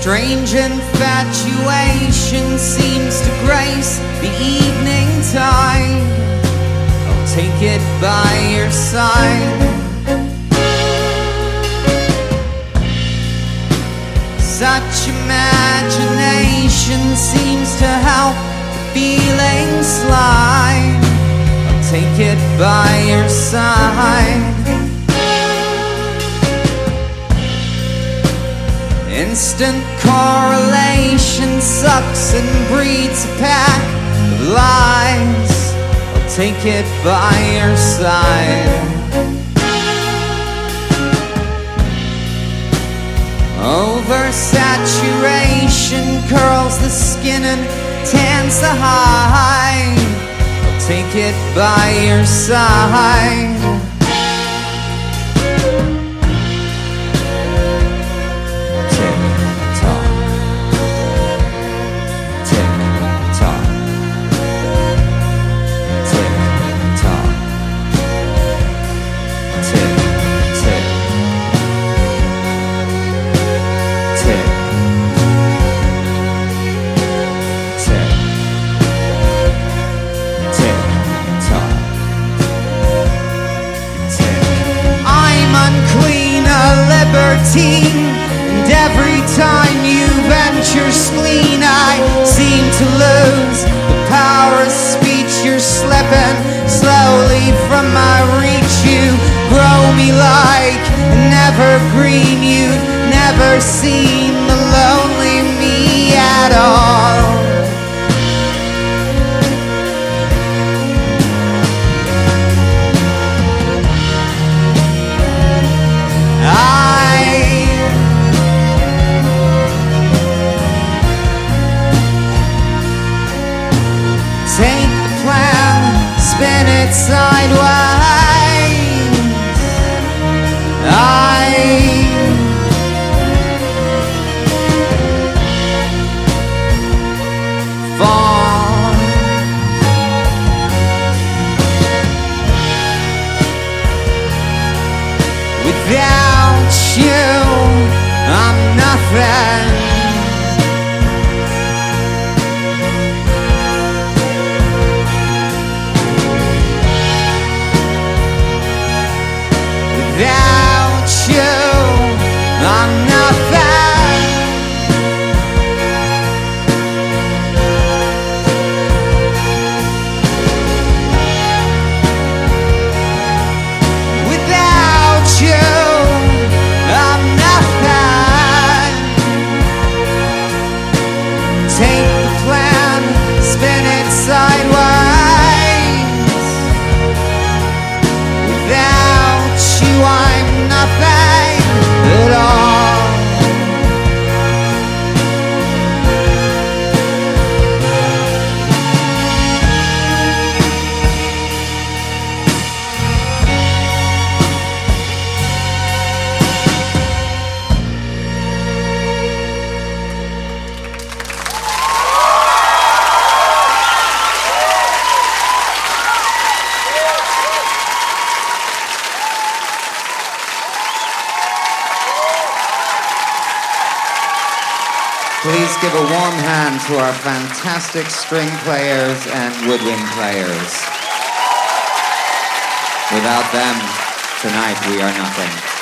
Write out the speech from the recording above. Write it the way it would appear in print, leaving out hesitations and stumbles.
Strange infatuation seems to grace the evening tide. I'll take it by your side. Such imagination seems to help the feelings slide. I'll take it by your side. Instant correlation sucks and breeds a pack of lies. I'll take it by your side. Oversaturation curls the skin and tans the hide. I'll take it by your side. And every time you venture spleen, I seem to lose the power of speech. You're slipping slowly from my reach. You grow me like an evergreen. You've never seen the lonely me at all. Take the plan, spin it sideways. I fall. Without you, I'm nothing. Without you, I'm nothing. Without you, I'm nothing. Take the plan, spin it sideways. Without you, I'm nothing at all. Please give a warm hand to our fantastic string players and woodwind players. Without them, tonight we are nothing.